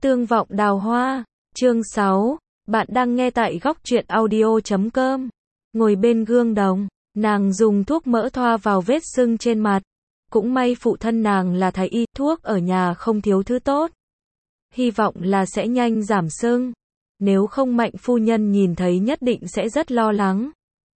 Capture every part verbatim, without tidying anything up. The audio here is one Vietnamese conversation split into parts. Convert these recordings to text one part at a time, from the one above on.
Tương vọng đào hoa, chương sáu, bạn đang nghe tại góc truyện audio chấm com. Ngồi bên gương đồng, nàng dùng thuốc mỡ thoa vào vết sưng trên mặt. Cũng may phụ thân nàng là thái y, thuốc ở nhà không thiếu thứ tốt. Hy vọng là sẽ nhanh giảm sưng. Nếu không Mạnh phu nhân nhìn thấy nhất định sẽ rất lo lắng.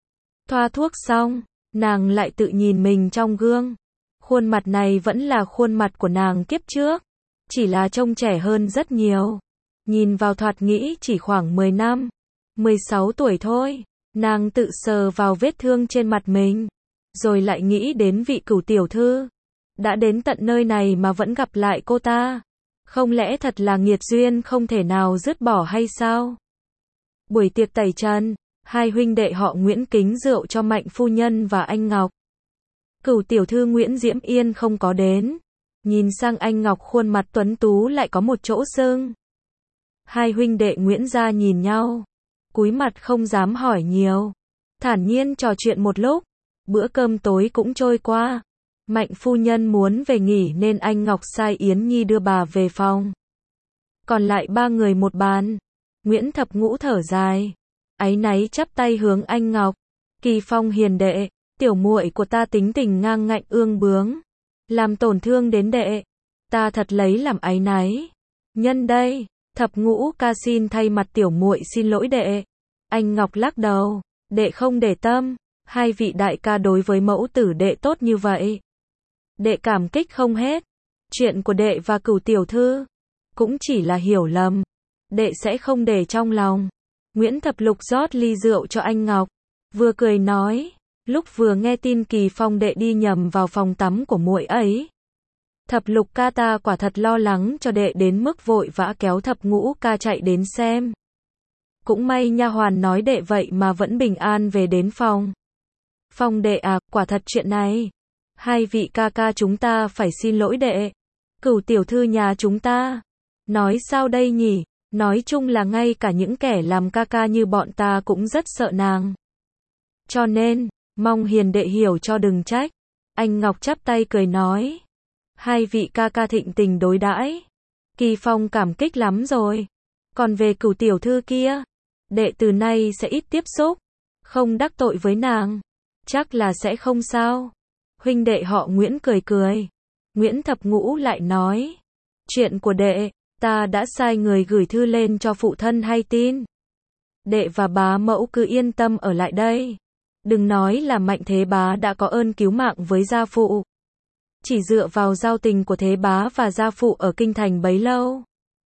Thoa thuốc xong, nàng lại tự nhìn mình trong gương. Khuôn mặt này vẫn là khuôn mặt của nàng kiếp trước. Chỉ là trông trẻ hơn rất nhiều. Nhìn vào thoạt nghĩ chỉ khoảng mười năm, mười sáu tuổi thôi. Nàng tự sờ vào vết thương trên mặt mình. Rồi lại nghĩ đến vị cửu tiểu thư. Đã đến tận nơi này mà vẫn gặp lại cô ta. Không lẽ thật là nghiệt duyên không thể nào dứt bỏ hay sao? Buổi tiệc tẩy trần, hai huynh đệ họ Nguyễn kính rượu cho Mạnh phu nhân và anh Ngọc. Cửu tiểu thư Nguyễn Diễm Yên không có đến. Nhìn sang anh Ngọc khuôn mặt tuấn tú lại có một chỗ sưng. Hai huynh đệ Nguyễn gia nhìn nhau. Cúi mặt không dám hỏi nhiều. Thản nhiên trò chuyện một lúc. Bữa cơm tối cũng trôi qua. Mạnh phu nhân muốn về nghỉ nên anh Ngọc sai Yến Nhi đưa bà về phòng. Còn lại ba người một bàn. Nguyễn Thập Ngũ thở dài. Áy náy chắp tay hướng anh Ngọc. Kỳ Phong hiền đệ, tiểu muội của ta tính tình ngang ngạnh ương bướng. Làm tổn thương đến đệ. Ta thật lấy làm áy náy. Nhân đây, Thập Ngũ ca xin thay mặt tiểu muội xin lỗi đệ. Anh Ngọc lắc đầu. Đệ không để tâm. Hai vị đại ca đối với mẫu tử đệ tốt như vậy. Đệ cảm kích không hết. Chuyện của đệ và cửu tiểu thư cũng chỉ là hiểu lầm. Đệ sẽ không để trong lòng. Nguyễn Thập Lục rót ly rượu cho anh Ngọc. Vừa cười nói. Lúc vừa nghe tin Kỳ Phong đệ đi nhầm vào phòng tắm của muội ấy. Thập Lục ca ta quả thật lo lắng cho đệ đến mức vội vã kéo Thập Ngũ ca chạy đến xem. Cũng may nha hoàn nói đệ vậy mà vẫn bình an về đến phòng. Phong đệ à, quả thật chuyện này. Hai vị ca ca chúng ta phải xin lỗi đệ. Cửu tiểu thư nhà chúng ta. Nói sao đây nhỉ? Nói chung là ngay cả những kẻ làm ca ca như bọn ta cũng rất sợ nàng. Cho nên, mong hiền đệ hiểu cho đừng trách. Anh Ngọc chắp tay cười nói. Hai vị ca ca thịnh tình đối đãi. Kỳ Phong cảm kích lắm rồi. Còn về cửu tiểu thư kia, đệ từ nay sẽ ít tiếp xúc. Không đắc tội với nàng. Chắc là sẽ không sao. Huynh đệ họ Nguyễn cười cười. Nguyễn Thập Ngũ lại nói. Chuyện của đệ, ta đã sai người gửi thư lên cho phụ thân hay tin. Đệ và bá mẫu cứ yên tâm ở lại đây. Đừng nói là Mạnh Thế Bá đã có ơn cứu mạng với gia phụ. Chỉ dựa vào giao tình của Thế Bá và gia phụ ở kinh thành bấy lâu.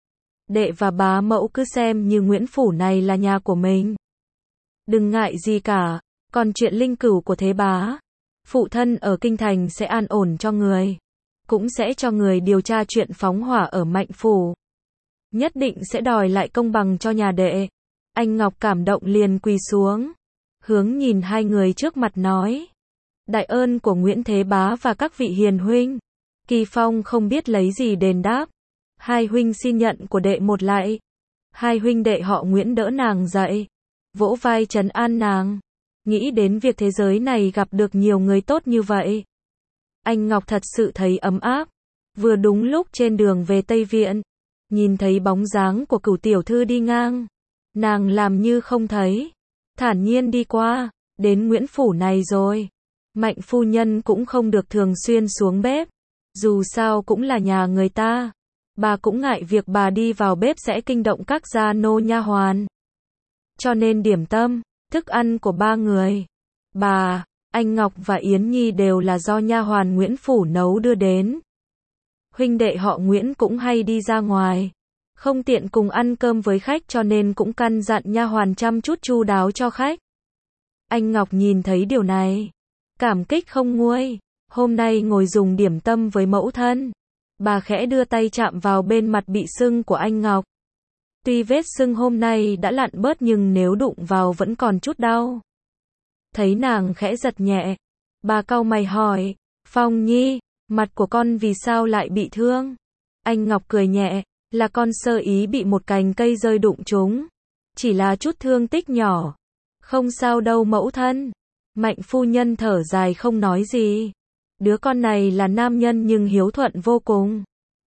Đệ và bá mẫu cứ xem như Nguyễn phủ này là nhà của mình. Đừng ngại gì cả. Còn chuyện linh cửu của Thế Bá, phụ thân ở kinh thành sẽ an ổn cho người. Cũng sẽ cho người điều tra chuyện phóng hỏa ở Mạnh phủ. Nhất định sẽ đòi lại công bằng cho nhà đệ. Anh Ngọc cảm động liền quỳ xuống. Hướng nhìn hai người trước mặt nói. Đại ơn của Nguyễn Thế Bá và các vị hiền huynh. Kỳ Phong không biết lấy gì đền đáp. Hai huynh xin nhận của đệ một lạy. Hai huynh đệ họ Nguyễn đỡ nàng dậy. Vỗ vai trấn an nàng. Nghĩ đến việc thế giới này gặp được nhiều người tốt như vậy. Anh Ngọc thật sự thấy ấm áp. Vừa đúng lúc trên đường về Tây Viện. Nhìn thấy bóng dáng của cửu tiểu thư đi ngang. Nàng làm như không thấy. Thản nhiên đi qua. Đến Nguyễn phủ này rồi. Mạnh phu nhân cũng không được thường xuyên xuống bếp. Dù sao cũng là nhà người ta. Bà cũng ngại việc bà đi vào bếp sẽ kinh động các gia nô nha hoàn. Cho nên điểm tâm, thức ăn của ba người, bà, anh Ngọc và Yến Nhi đều là do nha hoàn Nguyễn phủ nấu đưa đến. Huynh đệ họ Nguyễn cũng hay đi ra ngoài, không tiện cùng ăn cơm với khách cho nên cũng căn dặn nha hoàn chăm chút chu đáo cho khách. Anh Ngọc nhìn thấy điều này, cảm kích không nguôi. Hôm nay ngồi dùng điểm tâm với mẫu thân, bà khẽ đưa tay chạm vào bên mặt bị sưng của anh Ngọc. Tuy vết sưng hôm nay đã lặn bớt nhưng nếu đụng vào vẫn còn chút đau. Thấy nàng khẽ giật nhẹ, bà cau mày hỏi, Phong Nhi, mặt của con vì sao lại bị thương? Anh Ngọc cười nhẹ, là con sơ ý bị một cành cây rơi đụng trúng. Chỉ là chút thương tích nhỏ. Không sao đâu mẫu thân. Mạnh phu nhân thở dài không nói gì. Đứa con này là nam nhân nhưng hiếu thuận vô cùng.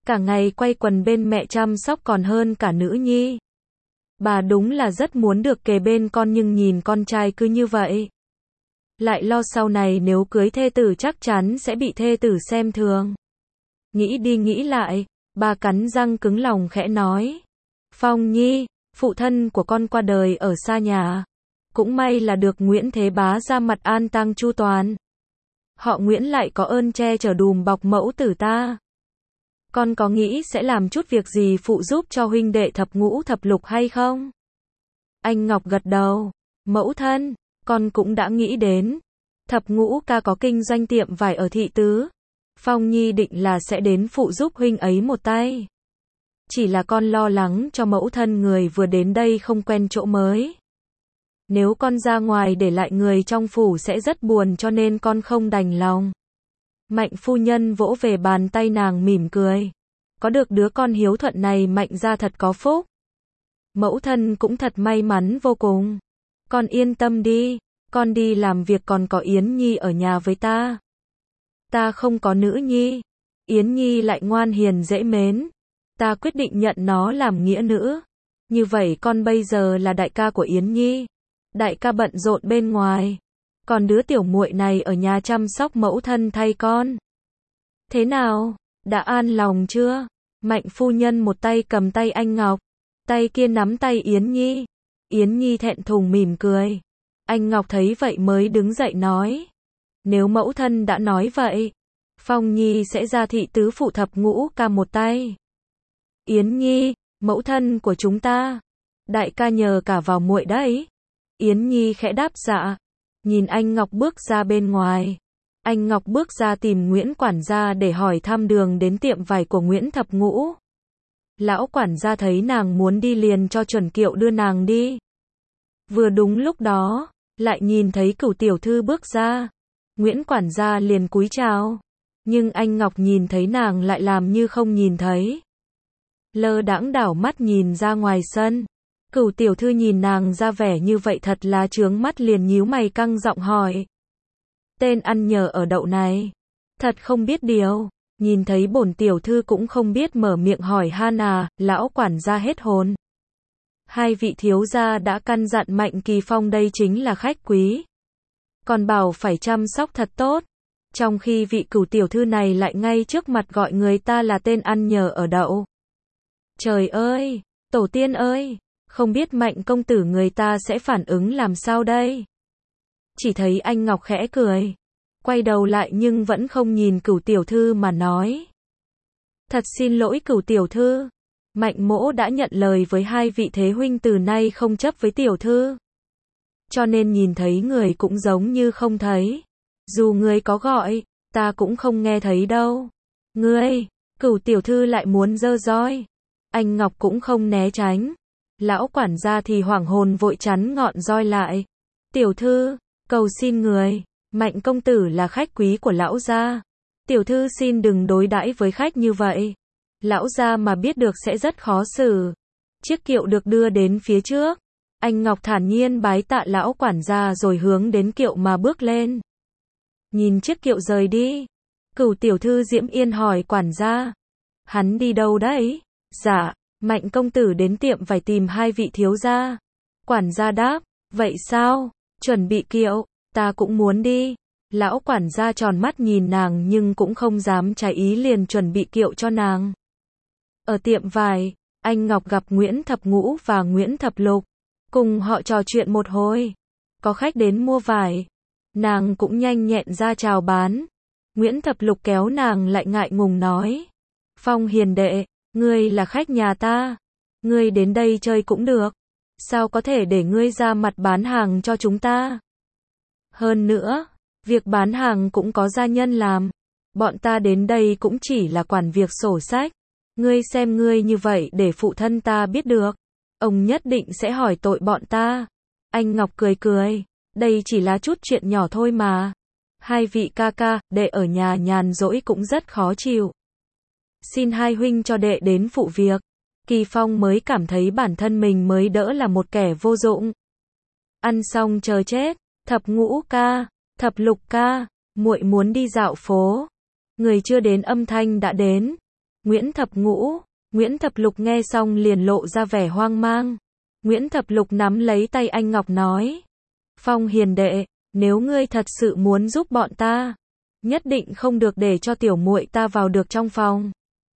Cả ngày quay quần bên mẹ chăm sóc còn hơn cả nữ nhi. Bà đúng là rất muốn được kề bên con nhưng nhìn con trai cứ như vậy. Lại lo sau này nếu cưới thê tử chắc chắn sẽ bị thê tử xem thường. Nghĩ đi nghĩ lại, bà cắn răng cứng lòng khẽ nói. Phong Nhi, phụ thân của con qua đời ở xa nhà. Cũng may là được Nguyễn Thế Bá ra mặt an táng chu toàn. Họ Nguyễn lại có ơn che chở đùm bọc mẫu tử ta. Con có nghĩ sẽ làm chút việc gì phụ giúp cho huynh đệ thập ngũ thập lục hay không? Anh Ngọc gật đầu. Mẫu thân, con cũng đã nghĩ đến. Thập ngũ ca có kinh doanh tiệm vải ở thị tứ. Phong Nhi định là sẽ đến phụ giúp huynh ấy một tay. Chỉ là con lo lắng cho mẫu thân người vừa đến đây không quen chỗ mới. Nếu con ra ngoài để lại người trong phủ sẽ rất buồn cho nên con không đành lòng. Mạnh phu nhân vỗ về bàn tay nàng mỉm cười. Có được đứa con hiếu thuận này Mạnh gia thật có phúc. Mẫu thân cũng thật may mắn vô cùng. Con yên tâm đi, con đi làm việc còn có Yến Nhi ở nhà với ta. Ta không có nữ nhi, Yến Nhi lại ngoan hiền dễ mến. Ta quyết định nhận nó làm nghĩa nữ. Như vậy con bây giờ là đại ca của Yến Nhi. Đại ca bận rộn bên ngoài, còn đứa tiểu muội này ở nhà chăm sóc mẫu thân thay con. Thế nào, đã an lòng chưa? Mạnh phu nhân một tay cầm tay anh Ngọc, tay kia nắm tay Yến Nhi. Yến Nhi thẹn thùng mỉm cười. Anh Ngọc thấy vậy mới đứng dậy nói. Nếu mẫu thân đã nói vậy, Phong Nhi sẽ ra thị tứ phụ thập ngũ ca một tay. Yến Nhi, mẫu thân của chúng ta. Đại ca nhờ cả vào muội đấy. Yến Nhi khẽ đáp dạ. Nhìn anh Ngọc bước ra bên ngoài. Anh Ngọc bước ra tìm Nguyễn quản gia để hỏi thăm đường đến tiệm vải của Nguyễn thập ngũ. Lão quản gia thấy nàng muốn đi liền cho chuẩn kiệu đưa nàng đi. Vừa đúng lúc đó, lại nhìn thấy Cửu tiểu thư bước ra. Nguyễn quản gia liền cúi chào. Nhưng anh Ngọc nhìn thấy nàng lại làm như không nhìn thấy. Lơ đãng đảo mắt nhìn ra ngoài sân. Cửu tiểu thư nhìn nàng ra vẻ như vậy thật là chướng mắt liền nhíu mày căng giọng hỏi. Tên ăn nhờ ở đậu này. Thật không biết điều. Nhìn thấy bổn tiểu thư cũng không biết mở miệng hỏi han à, lão quản gia hết hồn. Hai vị thiếu gia đã căn dặn Mạnh Kỳ Phong đây chính là khách quý. Còn bảo phải chăm sóc thật tốt. Trong khi vị cửu tiểu thư này lại ngay trước mặt gọi người ta là tên ăn nhờ ở đậu. Trời ơi, tổ tiên ơi, không biết Mạnh công tử người ta sẽ phản ứng làm sao đây? Chỉ thấy anh Ngọc khẽ cười, quay đầu lại nhưng vẫn không nhìn Cửu tiểu thư mà nói. Thật xin lỗi Cửu tiểu thư, Mạnh mỗ đã nhận lời với hai vị thế huynh từ nay không chấp với tiểu thư. Cho nên nhìn thấy người cũng giống như không thấy. Dù người có gọi, ta cũng không nghe thấy đâu. Ngươi, Cửu tiểu thư lại muốn giơ roi. Anh Ngọc cũng không né tránh. Lão quản gia thì hoảng hồn vội chắn ngọn roi lại. Tiểu thư, cầu xin người, Mạnh công tử là khách quý của lão gia. Tiểu thư xin đừng đối đãi với khách như vậy. Lão gia mà biết được sẽ rất khó xử. Chiếc kiệu được đưa đến phía trước. Anh Ngọc thản nhiên bái tạ lão quản gia rồi hướng đến kiệu mà bước lên. Nhìn chiếc kiệu rời đi. Cửu tiểu thư Diễm Yên hỏi quản gia. Hắn đi đâu đấy? Dạ, Mạnh công tử đến tiệm vải tìm hai vị thiếu gia. Quản gia đáp, vậy sao? Chuẩn bị kiệu, ta cũng muốn đi. Lão quản gia tròn mắt nhìn nàng nhưng cũng không dám trái ý liền chuẩn bị kiệu cho nàng. Ở tiệm vải, anh Ngọc gặp Nguyễn Thập Ngũ và Nguyễn Thập Lục. Cùng họ trò chuyện một hồi. Có khách đến mua vải. Nàng cũng nhanh nhẹn ra chào bán. Nguyễn Thập Lục kéo nàng lại ngại ngùng nói. Phong hiền đệ, ngươi là khách nhà ta. Ngươi đến đây chơi cũng được. Sao có thể để ngươi ra mặt bán hàng cho chúng ta? Hơn nữa, việc bán hàng cũng có gia nhân làm. Bọn ta đến đây cũng chỉ là quản việc sổ sách. Ngươi xem ngươi như vậy để phụ thân ta biết được. Ông nhất định sẽ hỏi tội bọn ta. Anh Ngọc cười cười. Đây chỉ là chút chuyện nhỏ thôi mà. Hai vị ca ca, đệ ở nhà nhàn rỗi cũng rất khó chịu. Xin hai huynh cho đệ đến phụ việc. Kỳ Phong mới cảm thấy bản thân mình mới đỡ là một kẻ vô dụng. Ăn xong chờ chết. Thập ngũ ca, thập lục ca, muội muốn đi dạo phố. Người chưa đến âm thanh đã đến. Nguyễn Thập Ngũ, Nguyễn Thập Lục nghe xong liền lộ ra vẻ hoang mang. Nguyễn Thập Lục nắm lấy tay anh Ngọc nói. Phong hiền đệ, nếu ngươi thật sự muốn giúp bọn ta, nhất định không được để cho tiểu muội ta vào được trong phòng.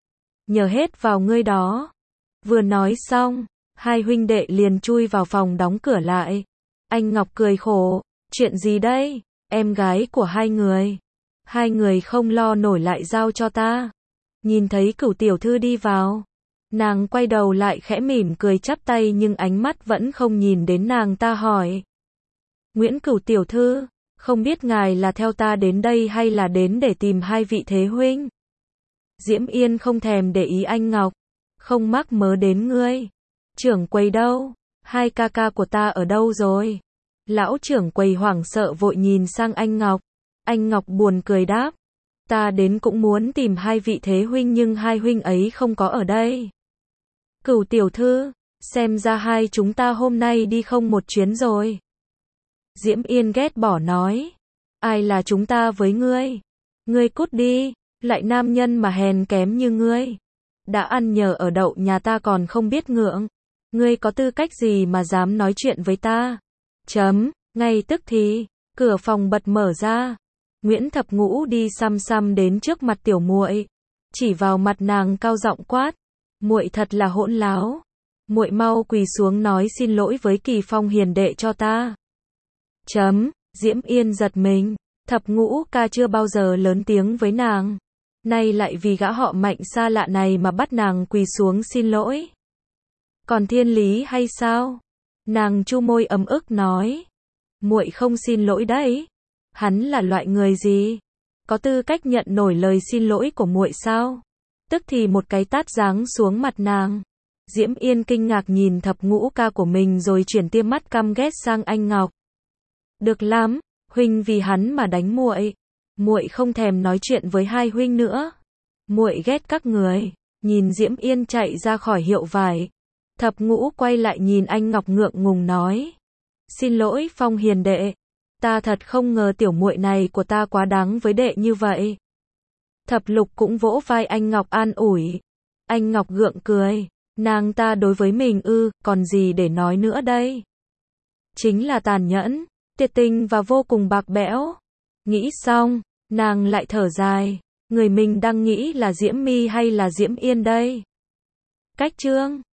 Nhờ hết vào ngươi đó. Vừa nói xong, hai huynh đệ liền chui vào phòng đóng cửa lại. Anh Ngọc cười khổ, chuyện gì đây, em gái của hai người. Hai người không lo nổi lại giao cho ta. Nhìn thấy Cửu tiểu thư đi vào, nàng quay đầu lại khẽ mỉm cười chắp tay nhưng ánh mắt vẫn không nhìn đến nàng ta hỏi. Nguyễn Cửu tiểu thư, không biết ngài là theo ta đến đây hay là đến để tìm hai vị thế huynh? Diễm Yên không thèm để ý anh Ngọc, không mắc mớ đến ngươi. Trưởng quầy đâu? Hai ca ca của ta ở đâu rồi? Lão trưởng quầy hoảng sợ vội nhìn sang anh Ngọc. Anh Ngọc buồn cười đáp. Ta đến cũng muốn tìm hai vị thế huynh nhưng hai huynh ấy không có ở đây. Cửu tiểu thư, xem ra hai chúng ta hôm nay đi không một chuyến rồi. Diễm Yên ghét bỏ nói. Ai là chúng ta với ngươi? Ngươi cút đi, lại nam nhân mà hèn kém như ngươi. Đã ăn nhờ ở đậu nhà ta còn không biết ngượng. Ngươi có tư cách gì mà dám nói chuyện với ta? Chấm, ngay tức thì, cửa phòng bật mở ra. Nguyễn Thập Ngũ đi xăm xăm đến trước mặt tiểu muội, chỉ vào mặt nàng cao giọng quát, muội thật là hỗn láo, muội mau quỳ xuống nói xin lỗi với Kỳ Phong hiền đệ cho ta. Chấm, Diễm Yên giật mình, Thập Ngũ ca chưa bao giờ lớn tiếng với nàng, nay lại vì gã họ Mạnh xa lạ này mà bắt nàng quỳ xuống xin lỗi. Còn thiên lý hay sao? Nàng chu môi ấm ức nói, muội không xin lỗi đấy. Hắn là loại người gì? Có tư cách nhận nổi lời xin lỗi của muội sao? Tức thì một cái tát giáng xuống mặt nàng. Diễm Yên kinh ngạc nhìn Thập Ngũ ca của mình rồi chuyển tia mắt căm ghét sang anh Ngọc. Được lắm, huynh vì hắn mà đánh muội. Muội không thèm nói chuyện với hai huynh nữa. Muội ghét các người. Nhìn Diễm Yên chạy ra khỏi hiệu vải, Thập Ngũ quay lại nhìn anh Ngọc ngượng ngùng nói. Xin lỗi Phong hiền đệ. Ta thật không ngờ tiểu muội này của ta quá đáng với đệ như vậy. Thập Lục cũng vỗ vai anh Ngọc an ủi. Anh Ngọc gượng cười. Nàng ta đối với mình ư, còn gì để nói nữa đây. Chính là tàn nhẫn, tuyệt tình và vô cùng bạc bẽo. Nghĩ xong, nàng lại thở dài. Người mình đang nghĩ là Diễm My hay là Diễm Yên đây? Cách chương